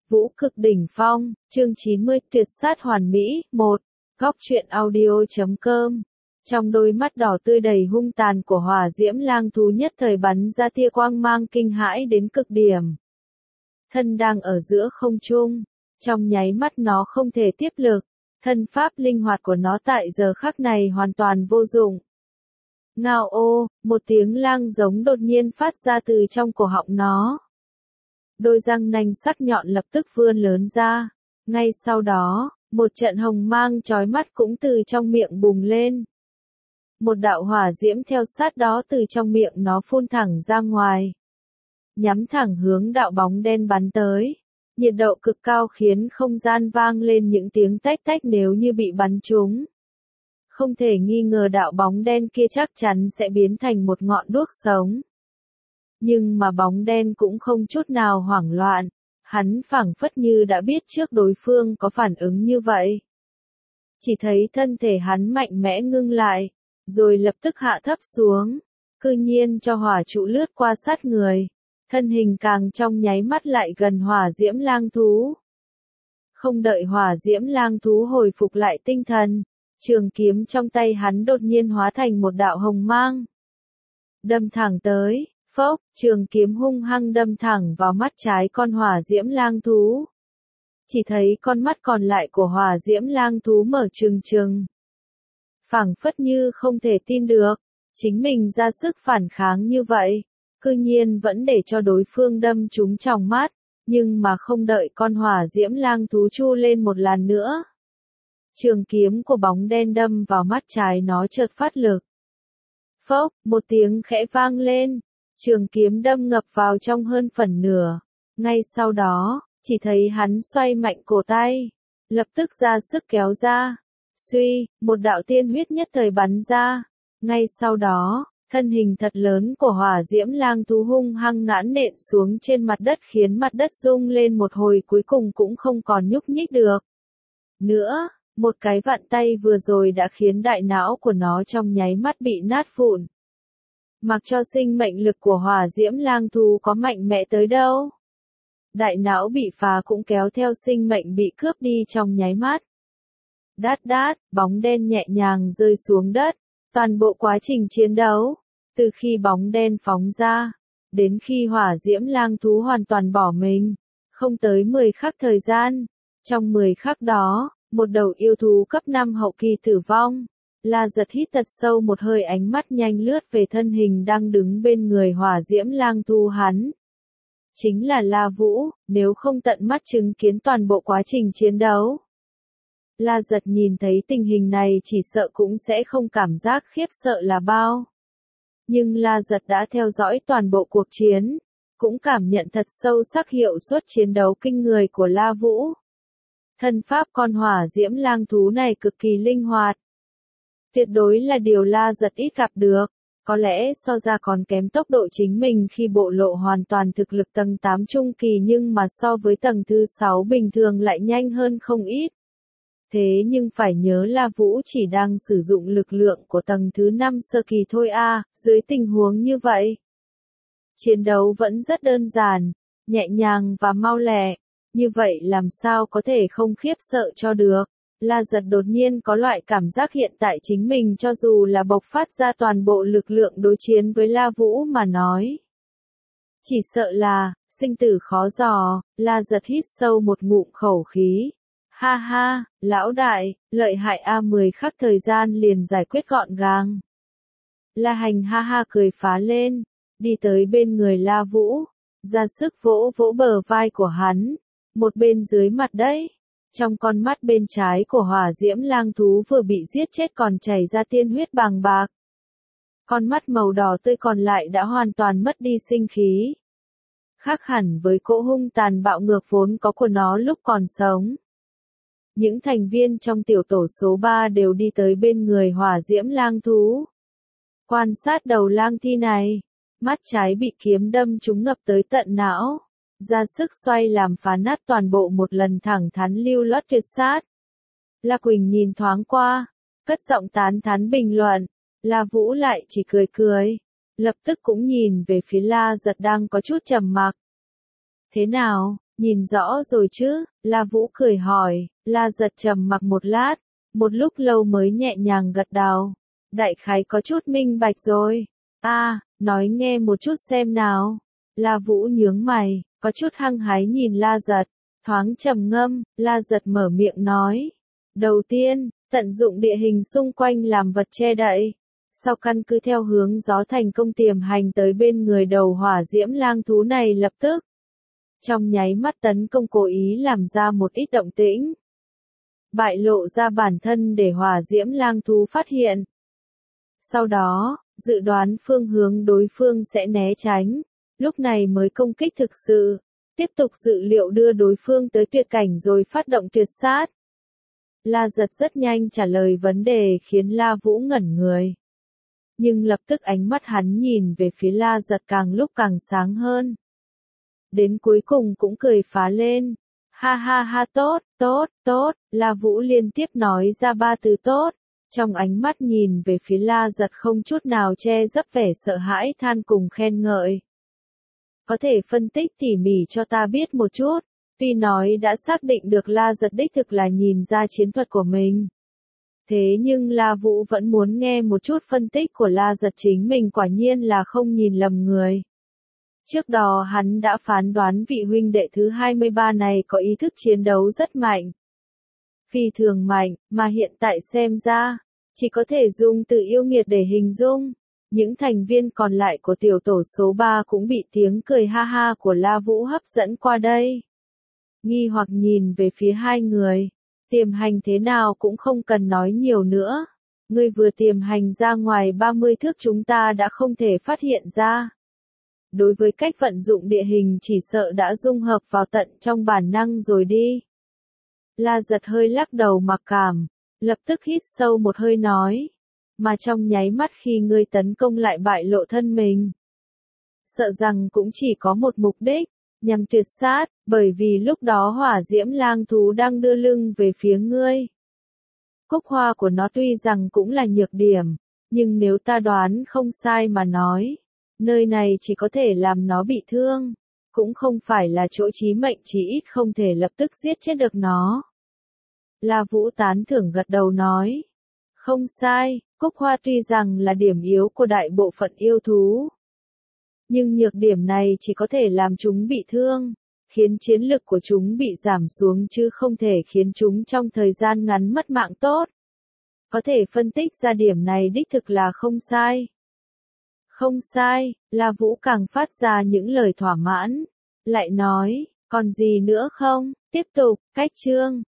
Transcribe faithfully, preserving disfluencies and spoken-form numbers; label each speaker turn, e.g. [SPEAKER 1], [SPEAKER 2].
[SPEAKER 1] Vũ cực đỉnh phong, chương chín mươi, tuyệt sát hoàn mỹ, một. Góc truyện audio chấm com. Trong đôi mắt đỏ tươi đầy hung tàn của hỏa diễm lang thú nhất thời bắn ra tia quang mang kinh hãi đến cực điểm. Thân đang ở giữa không trung, trong nháy mắt nó không thể tiếp lực, thân pháp linh hoạt của nó tại giờ khắc này hoàn toàn vô dụng. Ngao ô, một tiếng lang giống đột nhiên phát ra từ trong cổ họng nó. Đôi răng nanh sắc nhọn lập tức vươn lớn ra. Ngay sau đó, một trận hồng mang chói mắt cũng từ trong miệng bùng lên. Một đạo hỏa diễm theo sát đó từ trong miệng nó phun thẳng ra ngoài. Nhắm thẳng hướng đạo bóng đen bắn tới. Nhiệt độ cực cao khiến không gian vang lên những tiếng tách tách nếu như bị bắn trúng. Không thể nghi ngờ đạo bóng đen kia chắc chắn sẽ biến thành một ngọn đuốc sống. Nhưng mà bóng đen cũng không chút nào hoảng loạn, hắn phảng phất như đã biết trước đối phương có phản ứng như vậy. Chỉ thấy thân thể hắn mạnh mẽ ngưng lại, rồi lập tức hạ thấp xuống, cư nhiên cho hỏa trụ lướt qua sát người, thân hình càng trong nháy mắt lại gần hỏa diễm lang thú. Không đợi hỏa diễm lang thú hồi phục lại tinh thần, trường kiếm trong tay hắn đột nhiên hóa thành một đạo hồng mang. Đâm thẳng tới. Phốc, trường kiếm hung hăng đâm thẳng vào mắt trái con hỏa diễm lang thú. Chỉ thấy con mắt còn lại của hỏa diễm lang thú mở trừng trừng. Phảng phất như không thể tin được, chính mình ra sức phản kháng như vậy, cư nhiên vẫn để cho đối phương đâm trúng tròng mắt, nhưng mà không đợi con hỏa diễm lang thú chu lên một lần nữa. Trường kiếm của bóng đen đâm vào mắt trái nó chợt phát lực. Phốc, một tiếng khẽ vang lên. Trường kiếm đâm ngập vào trong hơn phần nửa. Ngay sau đó, chỉ thấy hắn xoay mạnh cổ tay, lập tức ra sức kéo ra. Suy, một đạo tiên huyết nhất thời bắn ra. Ngay sau đó, thân hình thật lớn của hỏa diễm lang thú hung hăng ngãn nện xuống trên mặt đất khiến mặt đất rung lên một hồi cuối cùng cũng không còn nhúc nhích được. Nữa, một cái vặn tay vừa rồi đã khiến đại não của nó trong nháy mắt bị nát vụn. Mặc cho sinh mệnh lực của hỏa diễm lang thú có mạnh mẽ tới đâu. Đại não bị phá cũng kéo theo sinh mệnh bị cướp đi trong nháy mắt. Đát đát, bóng đen nhẹ nhàng rơi xuống đất. Toàn bộ quá trình chiến đấu, từ khi bóng đen phóng ra, đến khi hỏa diễm lang thú hoàn toàn bỏ mình, không tới mười khắc thời gian. Trong mười khắc đó, một đầu yêu thú cấp năm hậu kỳ tử vong. La Giật hít thật sâu một hơi, ánh mắt nhanh lướt về thân hình đang đứng bên người hỏa diễm lang thú hắn. Chính là La Vũ, nếu không tận mắt chứng kiến toàn bộ quá trình chiến đấu. La Giật nhìn thấy tình hình này chỉ sợ cũng sẽ không cảm giác khiếp sợ là bao. Nhưng La Giật đã theo dõi toàn bộ cuộc chiến, cũng cảm nhận thật sâu sắc hiệu suất chiến đấu kinh người của La Vũ. Thân pháp con hỏa diễm lang thú này cực kỳ linh hoạt. Tuyệt đối là điều La Giật ít gặp được, có lẽ so ra còn kém tốc độ chính mình khi bộ lộ hoàn toàn thực lực tầng tám trung kỳ nhưng mà so với tầng thứ sáu bình thường lại nhanh hơn không ít. Thế nhưng phải nhớ La Vũ chỉ đang sử dụng lực lượng của tầng thứ năm sơ kỳ thôi a, dưới tình huống như vậy. Chiến đấu vẫn rất đơn giản, nhẹ nhàng và mau lẹ, như vậy làm sao có thể không khiếp sợ cho được. La Giật đột nhiên có loại cảm giác hiện tại chính mình cho dù là bộc phát ra toàn bộ lực lượng đối chiến với La Vũ mà nói. Chỉ sợ là, sinh tử khó dò, La Giật hít sâu một ngụm khẩu khí. Ha ha, lão đại, lợi hại a, mười khắc thời gian liền giải quyết gọn gàng. La Hành ha ha cười phá lên, đi tới bên người La Vũ, ra sức vỗ vỗ bờ vai của hắn, một bên dưới mặt đấy. Trong con mắt bên trái của hỏa diễm lang thú vừa bị giết chết còn chảy ra tiên huyết bàng bạc. Con mắt màu đỏ tươi còn lại đã hoàn toàn mất đi sinh khí. Khác hẳn với cỗ hung tàn bạo ngược vốn có của nó lúc còn sống. Những thành viên trong tiểu tổ số ba đều đi tới bên người hỏa diễm lang thú. Quan sát đầu lang thi này, mắt trái bị kiếm đâm trúng ngập tới tận não. Ra sức xoay làm phá nát toàn bộ một lần thẳng thắn lưu loát tuyệt sát. La Quỳnh nhìn thoáng qua, cất giọng tán thán bình luận, La Vũ lại chỉ cười cười, lập tức cũng nhìn về phía La Giật đang có chút trầm mặc. Thế nào, Nhìn rõ rồi chứ, La Vũ cười hỏi, La Giật trầm mặc một lát, một lúc lâu mới nhẹ nhàng gật đầu. Đại khái có chút minh bạch rồi. À, nói nghe một chút xem nào. La Vũ nhướng mày, có chút hăng hái nhìn La Giật, thoáng trầm ngâm, La Giật mở miệng nói. Đầu tiên, tận dụng địa hình xung quanh làm vật che đậy. Sau căn cứ theo hướng gió thành công tiềm hành tới bên người đầu hỏa diễm lang thú này lập tức. Trong nháy mắt tấn công cố ý làm ra một ít động tĩnh. Bại lộ ra bản thân để hỏa diễm lang thú phát hiện. Sau đó, dự đoán phương hướng đối phương sẽ né tránh, lúc này mới công kích thực sự, tiếp tục dự liệu đưa đối phương tới tuyệt cảnh rồi phát động tuyệt sát. La Giật rất nhanh trả lời vấn đề khiến La Vũ ngẩn người. Nhưng lập tức ánh mắt hắn nhìn về phía La Giật càng lúc càng sáng hơn. Đến cuối cùng cũng cười phá lên. Ha ha ha tốt, tốt, tốt, La Vũ liên tiếp nói ra ba từ tốt. Trong ánh mắt nhìn về phía La Giật không chút nào che giấu vẻ sợ hãi than cùng khen ngợi. Có thể phân tích tỉ mỉ cho ta biết một chút. Tuy nói đã xác định được La Giật đích thực là nhìn ra chiến thuật của mình. Thế nhưng La Vũ vẫn muốn nghe một chút phân tích của La Giật, chính mình quả nhiên là không nhìn lầm người. Trước đó hắn đã phán đoán vị huynh đệ thứ hai mươi ba này có ý thức chiến đấu rất mạnh. Phi thường mạnh, mà hiện tại xem ra, chỉ có thể dùng từ yêu nghiệt để hình dung. Những thành viên còn lại của tiểu tổ số ba cũng bị tiếng cười ha ha của La Vũ hấp dẫn qua đây. Nghi hoặc nhìn về phía hai người. Tiềm hành thế nào cũng không cần nói nhiều nữa. Ngươi vừa tiềm hành ra ngoài ba mươi thước chúng ta đã không thể phát hiện ra. Đối với cách vận dụng địa hình chỉ sợ đã dung hợp vào tận trong bản năng rồi đi. La Giật hơi lắc đầu mặc cảm, lập tức hít sâu một hơi nói. Mà trong nháy mắt khi ngươi tấn công lại bại lộ thân mình. Sợ rằng cũng chỉ có một mục đích, nhằm tuyệt sát, bởi vì lúc đó hỏa diễm lang thú đang đưa lưng về phía ngươi. Cúc hoa của nó tuy rằng cũng là nhược điểm, nhưng nếu ta đoán không sai mà nói, nơi này chỉ có thể làm nó bị thương, cũng không phải là chỗ chí mệnh, chí ít không thể lập tức giết chết được nó. La Vũ tán thưởng gật đầu nói, không sai, cúc hoa tuy rằng là điểm yếu của đại bộ phận yêu thú. Nhưng nhược điểm này chỉ có thể làm chúng bị thương, khiến chiến lực của chúng bị giảm xuống chứ không thể khiến chúng trong thời gian ngắn mất mạng tốt. Có thể phân tích ra điểm này đích thực là không sai. Không sai, La Vũ càng phát ra những lời thỏa mãn. Lại nói, còn gì nữa không? Tiếp tục, cách chương.